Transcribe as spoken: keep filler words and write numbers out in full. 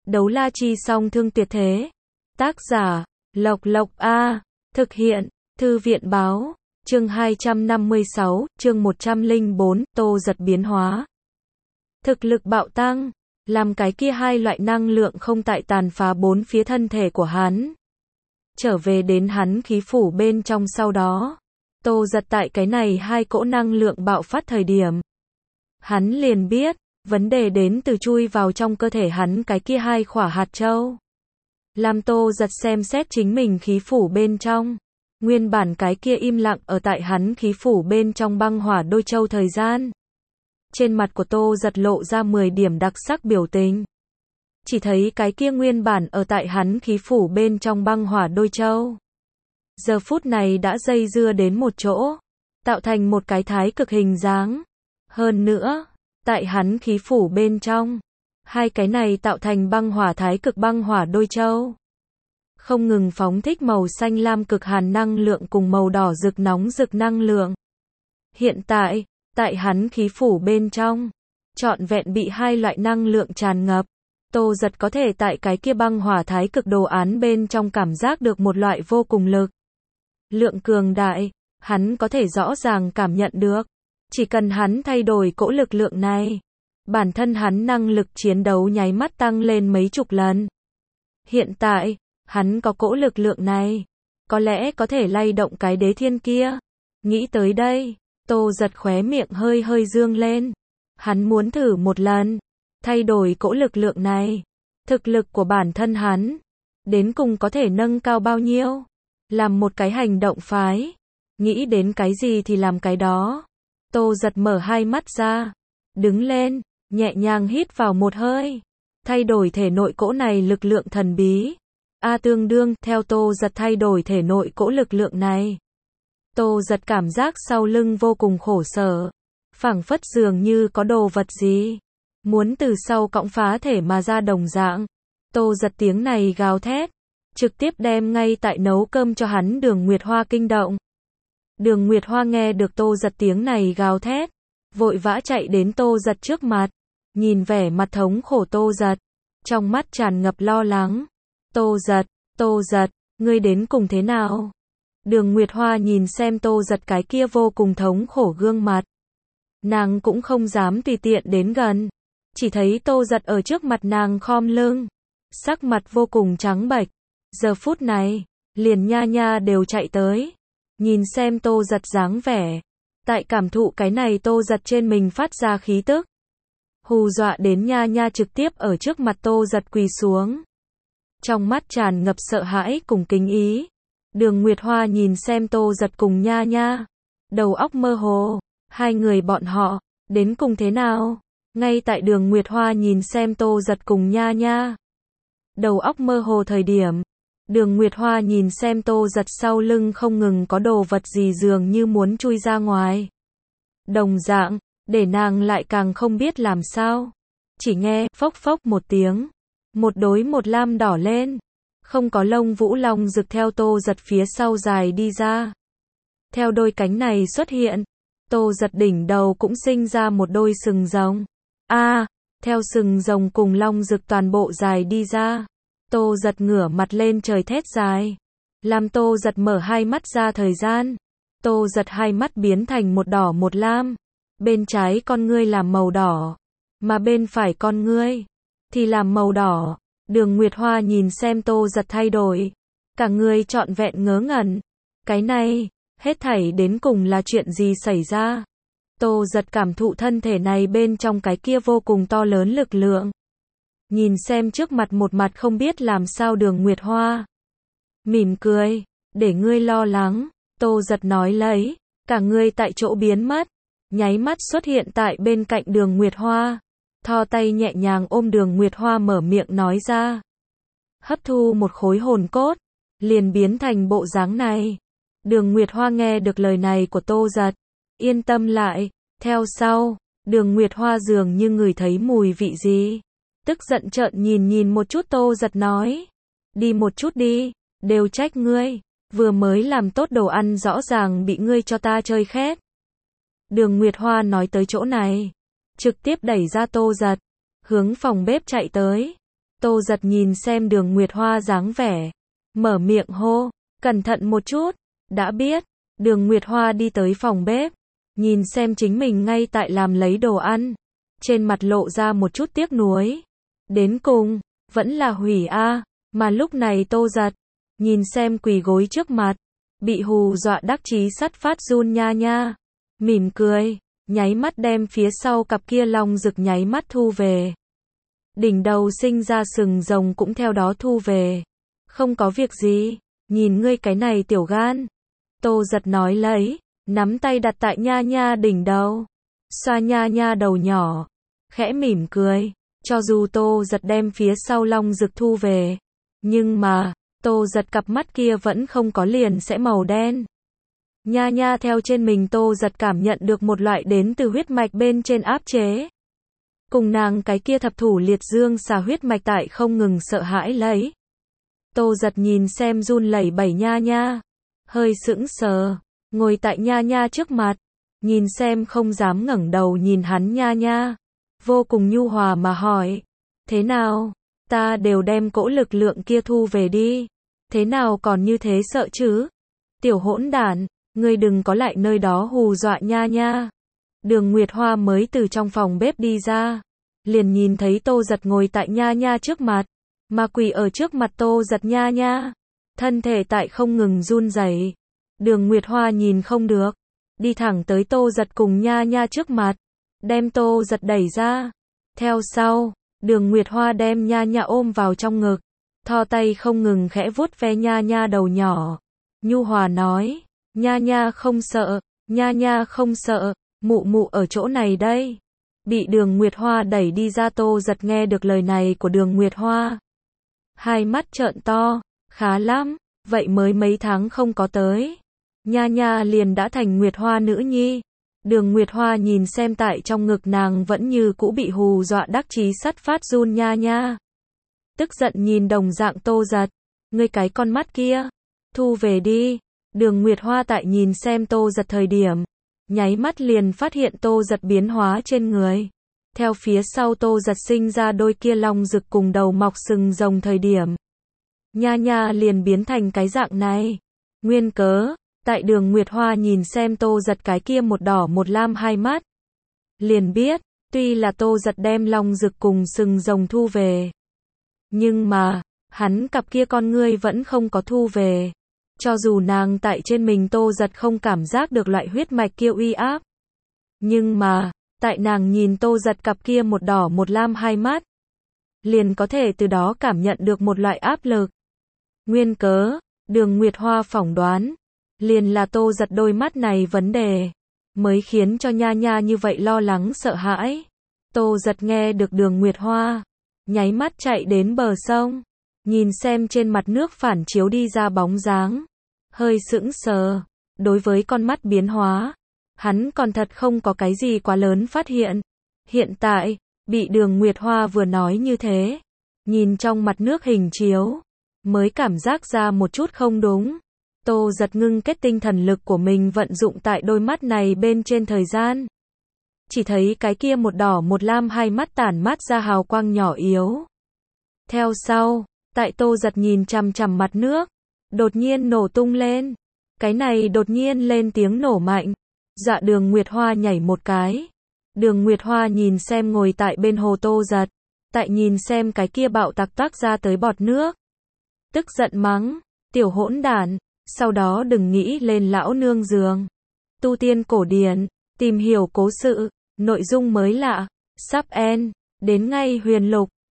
Đấu la chi song thương tuyệt thế. Tác giả, Lộc Lộc A. Thực hiện, Thư viện báo. Chương hai trăm năm mươi sáu, chương một trăm lẻ bốn, Tô Giật biến hóa. Thực lực bạo tăng, làm cái kia hai loại năng lượng không tại tàn phá bốn phía thân thể của hắn. Trở về đến hắn khí phủ bên trong sau đó. Tô Giật tại cái này hai cỗ năng lượng bạo phát thời điểm. Hắn liền biết, vấn đề đến từ chui vào trong cơ thể hắn cái kia hai khỏa hạt châu. Làm Tô Giật xem xét chính mình khí phủ bên trong. Nguyên bản cái kia im lặng ở tại hắn khí phủ bên trong băng hỏa đôi châu thời gian. Trên mặt của Tô Giật lộ ra mười điểm đặc sắc biểu tình. Chỉ thấy cái kia nguyên bản ở tại hắn khí phủ bên trong băng hỏa đôi châu. Giờ phút này đã dây dưa đến một chỗ. Tạo thành một cái thái cực hình dáng. Hơn nữa, tại hắn khí phủ bên trong. Hai cái này tạo thành băng hỏa thái cực băng hỏa đôi châu. Không ngừng phóng thích màu xanh lam cực hàn năng lượng cùng màu đỏ rực nóng rực năng lượng. Hiện tại, tại hắn khí phủ bên trong, trọn vẹn bị hai loại năng lượng tràn ngập. Tô Giật có thể tại cái kia băng hỏa thái cực đồ án bên trong cảm giác được một loại vô cùng lực. Lượng cường đại, hắn có thể rõ ràng cảm nhận được. Chỉ cần hắn thay đổi cỗ lực lượng này, bản thân hắn năng lực chiến đấu nháy mắt tăng lên mấy chục lần. Hiện tại, hắn có cỗ lực lượng này, có lẽ có thể lay động cái đế thiên kia. Nghĩ tới đây, Tô Giật khóe miệng hơi hơi dương lên. Hắn muốn thử một lần, thay đổi cỗ lực lượng này. Thực lực của bản thân hắn, đến cùng có thể nâng cao bao nhiêu. Làm một cái hành động phái, nghĩ đến cái gì thì làm cái đó. Tô Giật mở hai mắt ra, đứng lên, nhẹ nhàng hít vào một hơi, thay đổi thể nội cỗ này lực lượng thần bí. A tương đương, theo Tô Giật thay đổi thể nội cỗ lực lượng này. Tô Giật cảm giác sau lưng vô cùng khổ sở, phảng phất dường như có đồ vật gì muốn từ sau cõng phá thể mà ra đồng dạng. Tô Giật tiếng này gào thét, trực tiếp đem ngay tại nấu cơm cho hắn Đường Nguyệt Hoa kinh động. Đường Nguyệt Hoa nghe được Tô Giật tiếng này gào thét, vội vã chạy đến Tô Giật trước mặt, nhìn vẻ mặt thống khổ Tô Giật, trong mắt tràn ngập lo lắng. Tô Giật, Tô Giật, ngươi đến cùng thế nào? Đường Nguyệt Hoa nhìn xem Tô Giật cái kia vô cùng thống khổ gương mặt. Nàng cũng không dám tùy tiện đến gần, chỉ thấy Tô Giật ở trước mặt nàng khom lưng, sắc mặt vô cùng trắng bệch. Giờ phút này, liền Nha Nha đều chạy tới, nhìn xem Tô Giật dáng vẻ, tại cảm thụ cái này Tô Giật trên mình phát ra khí tức. Hù dọa đến Nha Nha trực tiếp ở trước mặt Tô Giật quỳ xuống. Trong mắt tràn ngập sợ hãi cùng kính ý. Đường Nguyệt Hoa nhìn xem Tô Giật cùng Nha Nha, đầu óc mơ hồ, hai người bọn họ, đến cùng thế nào? Ngay tại Đường Nguyệt Hoa nhìn xem Tô Giật cùng Nha Nha, đầu óc mơ hồ thời điểm, Đường Nguyệt Hoa nhìn xem Tô Giật sau lưng không ngừng có đồ vật gì dường như muốn chui ra ngoài. Đồng dạng, để nàng lại càng không biết làm sao. Chỉ nghe, phốc phốc một tiếng, một đối một lam đỏ lên, không có lông vũ long rực theo Tô Giật phía sau dài đi ra. Theo đôi cánh này xuất hiện, Tô Giật đỉnh đầu cũng sinh ra một đôi sừng rồng. A, à, theo sừng rồng cùng long rực toàn bộ dài đi ra. Tô Giật ngửa mặt lên trời thét dài. Làm Tô Giật mở hai mắt ra thời gian. Tô Giật hai mắt biến thành một đỏ một lam. Bên trái con ngươi làm màu đỏ, mà bên phải con ngươi thì làm màu đỏ. Đường Nguyệt Hoa nhìn xem Tô Giật thay đổi, cả người trọn vẹn ngớ ngẩn. Cái này, hết thảy đến cùng là chuyện gì xảy ra? Tô Giật cảm thụ thân thể này bên trong cái kia vô cùng to lớn lực lượng. Nhìn xem trước mặt một mặt không biết làm sao Đường Nguyệt Hoa. Mỉm cười, để ngươi lo lắng, Tô Giật nói lấy, cả người tại chỗ biến mất, nháy mắt xuất hiện tại bên cạnh Đường Nguyệt Hoa. Thò tay nhẹ nhàng ôm Đường Nguyệt Hoa mở miệng nói ra. Hấp thu một khối hồn cốt, liền biến thành bộ dáng này. Đường Nguyệt Hoa nghe được lời này của Tô Giật, yên tâm lại. Theo sau, Đường Nguyệt Hoa dường như ngửi thấy mùi vị gì, tức giận trợn nhìn nhìn một chút Tô Giật nói. Đi một chút đi, đều trách ngươi, vừa mới làm tốt đồ ăn rõ ràng bị ngươi cho ta chơi khét. Đường Nguyệt Hoa nói tới chỗ này, trực tiếp đẩy ra Tô Giật, hướng phòng bếp chạy tới. Tô Giật nhìn xem Đường Nguyệt Hoa dáng vẻ, mở miệng hô, cẩn thận một chút, đã biết. Đường Nguyệt Hoa đi tới phòng bếp, nhìn xem chính mình ngay tại làm lấy đồ ăn, trên mặt lộ ra một chút tiếc nuối. Đến cùng, vẫn là hủy a, mà lúc này Tô Giật, nhìn xem quỳ gối trước mặt, bị hù dọa đắc chí sắt phát run nha nha, mỉm cười, nháy mắt đem phía sau cặp kia long rực nháy mắt thu về. Đỉnh đầu sinh ra sừng rồng cũng theo đó thu về. Không có việc gì, nhìn ngươi cái này tiểu gan. Tô Giật nói lấy, nắm tay đặt tại nha nha đỉnh đầu, xoa nha nha đầu nhỏ, khẽ mỉm cười. Cho dù Tô Giật đem phía sau long rực thu về, nhưng mà, Tô Giật cặp mắt kia vẫn không có liền sẽ màu đen. Nha nha theo trên mình Tô Giật cảm nhận được một loại đến từ huyết mạch bên trên áp chế. Cùng nàng cái kia thập thủ liệt dương xà huyết mạch tại không ngừng sợ hãi lấy. Tô Giật nhìn xem run lẩy bẩy nha nha, hơi sững sờ, ngồi tại nha nha trước mặt, nhìn xem không dám ngẩng đầu nhìn hắn nha nha, vô cùng nhu hòa mà hỏi, thế nào, ta đều đem cỗ lực lượng kia thu về đi, thế nào còn như thế sợ chứ? Tiểu hỗn đản, ngươi đừng có lại nơi đó hù dọa nha nha. Đường Nguyệt Hoa mới từ trong phòng bếp đi ra, liền nhìn thấy Tô Giật ngồi tại nha nha trước mặt, mà quỳ ở trước mặt Tô Giật nha nha, thân thể tại không ngừng run rẩy. Đường Nguyệt Hoa nhìn không được, đi thẳng tới Tô Giật cùng nha nha trước mặt, đem Tô Giật đẩy ra. Theo sau, Đường Nguyệt Hoa đem nha nha ôm vào trong ngực, thò tay không ngừng khẽ vuốt ve nha nha đầu nhỏ, nhu hòa nói, nha nha không sợ, nha nha không sợ, mụ mụ ở chỗ này đây. Bị Đường Nguyệt Hoa đẩy đi ra Tô Giật nghe được lời này của Đường Nguyệt Hoa, hai mắt trợn to, khá lắm, vậy mới mấy tháng không có tới, nha nha liền đã thành Nguyệt Hoa nữ nhi. Đường Nguyệt Hoa nhìn xem tại trong ngực nàng vẫn như cũ bị hù dọa đắc chí sắt phát run nha nha, tức giận nhìn đồng dạng Tô Giật, ngươi cái con mắt kia, thu về đi. Đường Nguyệt Hoa tại nhìn xem Tô Giật thời điểm, nháy mắt liền phát hiện Tô Giật biến hóa trên người. Theo phía sau Tô Giật sinh ra đôi kia long rực cùng đầu mọc sừng rồng thời điểm, nha nha liền biến thành cái dạng này. Nguyên cớ, tại Đường Nguyệt Hoa nhìn xem Tô Giật cái kia một đỏ một lam hai mắt, liền biết, tuy là Tô Giật đem long rực cùng sừng rồng thu về, nhưng mà, hắn cặp kia con ngươi vẫn không có thu về. Cho dù nàng tại trên mình Tô Giật không cảm giác được loại huyết mạch kia uy áp, nhưng mà, tại nàng nhìn Tô Giật cặp kia một đỏ một lam hai mắt, liền có thể từ đó cảm nhận được một loại áp lực. Nguyên cớ, Đường Nguyệt Hoa phỏng đoán, liền là Tô Giật đôi mắt này vấn đề, mới khiến cho nha nha như vậy lo lắng sợ hãi. Tô Giật nghe được Đường Nguyệt Hoa, nháy mắt chạy đến bờ sông, nhìn xem trên mặt nước phản chiếu đi ra bóng dáng, hơi sững sờ. Đối với con mắt biến hóa, hắn còn thật không có cái gì quá lớn phát hiện. Hiện tại, bị Đường Nguyệt Hoa vừa nói như thế, nhìn trong mặt nước hình chiếu, mới cảm giác ra một chút không đúng. Tô Giật ngưng kết tinh thần lực của mình vận dụng tại đôi mắt này bên trên thời gian. Chỉ thấy cái kia một đỏ một lam hai mắt tản mát ra hào quang nhỏ yếu. Theo sau, tại Tô Giật nhìn chằm chằm mặt nước, đột nhiên nổ tung lên. Cái này đột nhiên lên tiếng nổ mạnh, dọa Đường Nguyệt Hoa nhảy một cái. Đường Nguyệt Hoa nhìn xem ngồi tại bên hồ Tô Giật, tại nhìn xem cái kia bạo tạc toát ra tới bọt nước, tức giận mắng, tiểu hỗn đản, sau đó đừng nghĩ lên lão nương giường. Tu tiên cổ điển, tìm hiểu cố sự, nội dung mới lạ, sắp end, đến ngay huyền lục.